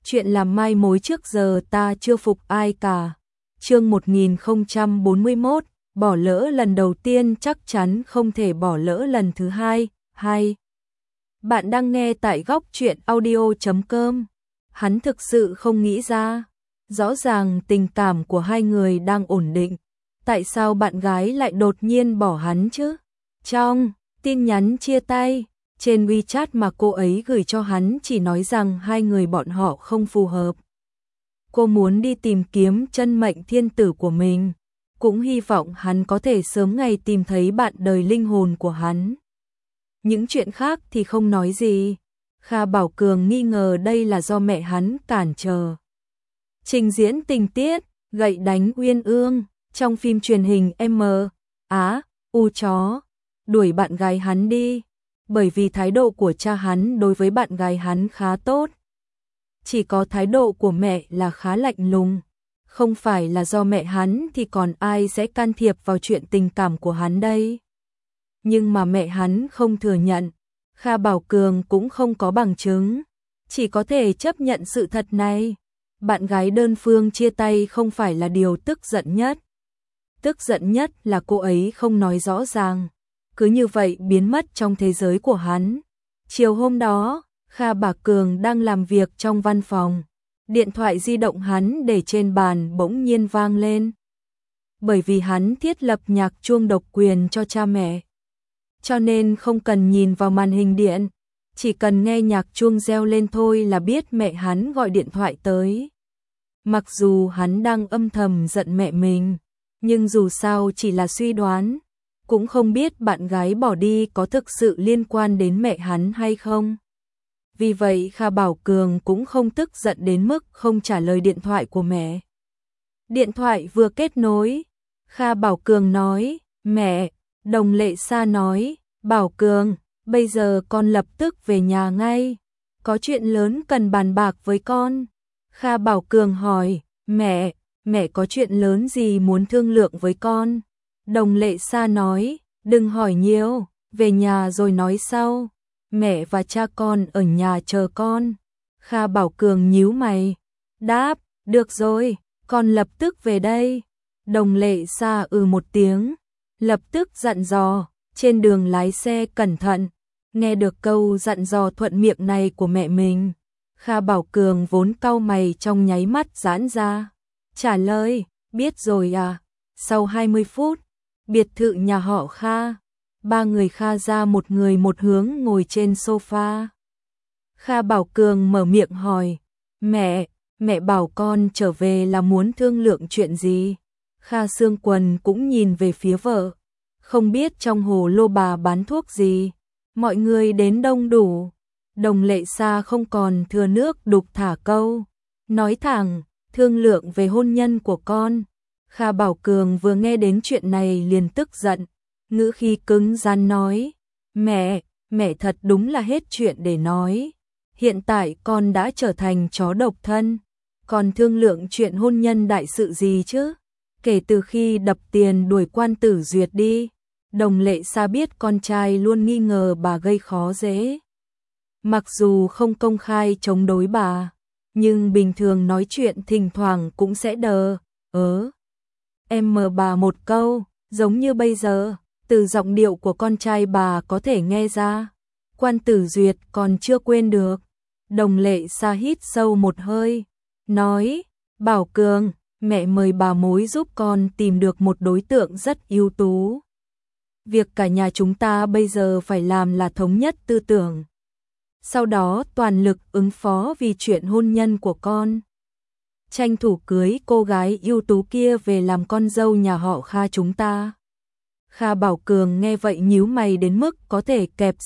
chuyện làm mai mối trước giờ ta chưa phục ai cả. Chương 1041, bỏ lỡ lần đầu tiên chắc chắn không thể bỏ lỡ lần thứ hai. Bạn đang nghe tại góc truyện audio.com. Hắn thực sự không nghĩ ra, rõ ràng tình cảm của hai người đang ổn định, tại sao bạn gái lại đột nhiên bỏ hắn chứ? Trong tin nhắn chia tay trên WeChat mà cô ấy gửi cho hắn chỉ nói rằng hai người bọn họ không phù hợp. Cô muốn đi tìm kiếm chân mệnh thiên tử của mình, cũng hy vọng hắn có thể sớm ngày tìm thấy bạn đời linh hồn của hắn. Những chuyện khác thì không nói gì. Kha Bảo Cường nghi ngờ đây là do mẹ hắn cản trở. Trình diễn tình tiết gậy đánh uyên ương trong phim truyền hình U chó đuổi bạn gái hắn đi, bởi vì thái độ của cha hắn đối với bạn gái hắn khá tốt. Chỉ có thái độ của mẹ là khá lạnh lùng, không phải là do mẹ hắn thì còn ai sẽ can thiệp vào chuyện tình cảm của hắn đây. Nhưng mà mẹ hắn không thừa nhận, Kha Bảo Cường cũng không có bằng chứng, chỉ có thể chấp nhận sự thật này. Bạn gái đơn phương chia tay không phải là điều tức giận nhất. Tức giận nhất là cô ấy không nói rõ ràng, cứ như vậy biến mất trong thế giới của hắn. Chiều hôm đó, Kha Bảo Cường đang làm việc trong văn phòng, điện thoại di động hắn để trên bàn bỗng nhiên vang lên. Bởi vì hắn thiết lập nhạc chuông độc quyền cho cha mẹ, cho nên không cần nhìn vào màn hình điện, chỉ cần nghe nhạc chuông reo lên thôi là biết mẹ hắn gọi điện thoại tới. Mặc dù hắn đang âm thầm giận mẹ mình, nhưng dù sao chỉ là suy đoán, cũng không biết bạn gái bỏ đi có thực sự liên quan đến mẹ hắn hay không. Vì vậy Kha Bảo Cường cũng không tức giận đến mức không trả lời điện thoại của mẹ. Điện thoại vừa kết nối, Kha Bảo Cường nói, mẹ. Đồng Lệ Sa nói, Bảo Cường, bây giờ con lập tức về nhà ngay, có chuyện lớn cần bàn bạc với con. Kha Bảo Cường hỏi, mẹ có chuyện lớn gì muốn thương lượng với con? Đồng Lệ Sa nói, đừng hỏi nhiều, về nhà rồi nói sau, mẹ và cha con ở nhà chờ con. Kha Bảo Cường nhíu mày, đáp, được rồi, con lập tức về đây. Đồng Lệ Sa một tiếng, lập tức dặn dò, trên đường lái xe cẩn thận. Nghe được câu dặn dò thuận miệng này của mẹ mình, Kha Bảo Cường vốn cau mày trong nháy mắt giãn ra, trả lời, biết rồi à. Sau 20 phút, biệt thự nhà họ Kha, ba người Kha ra một người một hướng ngồi trên sofa. Kha Bảo Cường mở miệng hỏi, mẹ bảo con trở về là muốn thương lượng chuyện gì? Kha Sương Quần cũng nhìn về phía vợ, không biết trong hồ lô bà bán thuốc gì, mọi người đến đông đủ. Đồng Lệ Sa không còn thừa nước đục thả câu, nói thẳng, thương lượng về hôn nhân của con. Kha Bảo Cường vừa nghe đến chuyện này liền tức giận, ngữ khí cứng rắn nói, mẹ thật đúng là hết chuyện để nói. Hiện tại con đã trở thành chó độc thân, còn thương lượng chuyện hôn nhân đại sự gì chứ? Kể từ khi đập tiền đuổi Quan Tử Duyệt đi, Đồng Lệ Sa biết con trai luôn nghi ngờ bà gây khó dễ. Mặc dù không công khai chống đối bà, nhưng bình thường nói chuyện thỉnh thoảng cũng sẽ em mờ bà một câu, giống như bây giờ, từ giọng điệu của con trai bà có thể nghe ra. Quan Tử Duyệt còn chưa quên được. Đồng Lệ Sa hít sâu một hơi, nói, Bảo Cường, mẹ mời bà mối giúp con tìm được một đối tượng rất ưu tú. Việc cả nhà chúng ta bây giờ phải làm là thống nhất tư tưởng, sau đó toàn lực ứng phó vì chuyện hôn nhân của con. Tranh thủ cưới cô gái ưu tú kia về làm con dâu nhà họ Kha chúng ta. Kha Bảo Cường nghe vậy nhíu mày đến mức có thể kẹp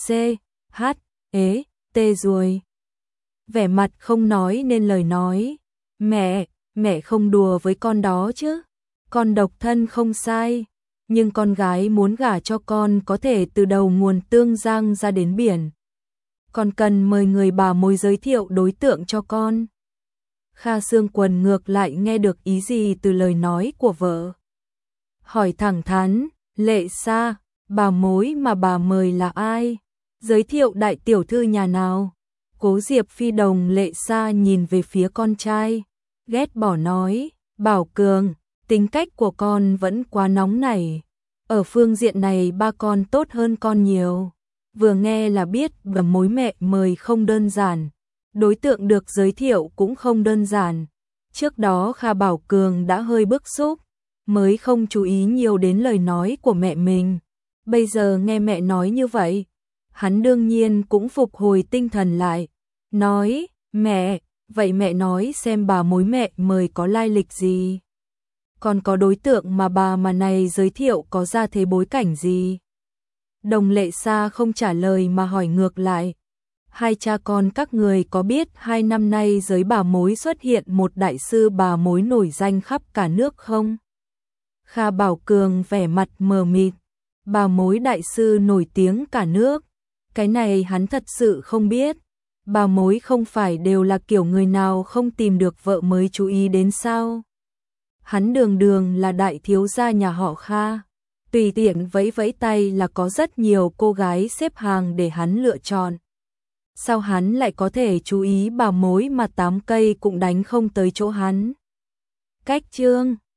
T rồi. Vẻ mặt không nói nên lời nói, mẹ không đùa với con đó chứ. Con độc thân không sai, nhưng con gái muốn gả cho con có thể từ đầu nguồn Tương Giang ra đến biển. Con cần mời người bà mối giới thiệu đối tượng cho con. Kha Sương Quần ngược lại nghe được ý gì từ lời nói của vợ. Hỏi thẳng thắn, Lệ Sa, bà mối mà bà mời là ai? Giới thiệu đại tiểu thư nhà nào? Cố Diệp Phi Đồng Lệ Sa nhìn về phía con trai, ghét bỏ nói, Bảo Cường, tính cách của con vẫn quá nóng nảy. Ở phương diện này ba con tốt hơn con nhiều. Vừa nghe là biết mối mẹ mời không đơn giản. Đối tượng được giới thiệu cũng không đơn giản. Trước đó Kha Bảo Cường đã hơi bức xúc, mới không chú ý nhiều đến lời nói của mẹ mình. Bây giờ nghe mẹ nói như vậy, hắn đương nhiên cũng phục hồi tinh thần lại. Nói, mẹ, vậy mẹ nói xem bà mối mẹ mời có lai lịch gì? Còn có đối tượng mà bà mà này giới thiệu có ra thế bối cảnh gì? Đồng Lệ Sa không trả lời mà hỏi ngược lại. Hai cha con các người có biết 2 năm nay giới bà mối xuất hiện một đại sư bà mối nổi danh khắp cả nước không? Kha Bảo Cường vẻ mặt mờ mịt. Bà mối đại sư nổi tiếng cả nước. Cái này hắn thật sự không biết. Bà mối không phải đều là kiểu người nào không tìm được vợ mới chú ý đến sao? Hắn đường đường là đại thiếu gia nhà họ Kha. Tùy tiện vẫy vẫy tay là có rất nhiều cô gái xếp hàng để hắn lựa chọn. Sao hắn lại có thể chú ý bà mối mà 8 cây cũng đánh không tới chỗ hắn? Cách chương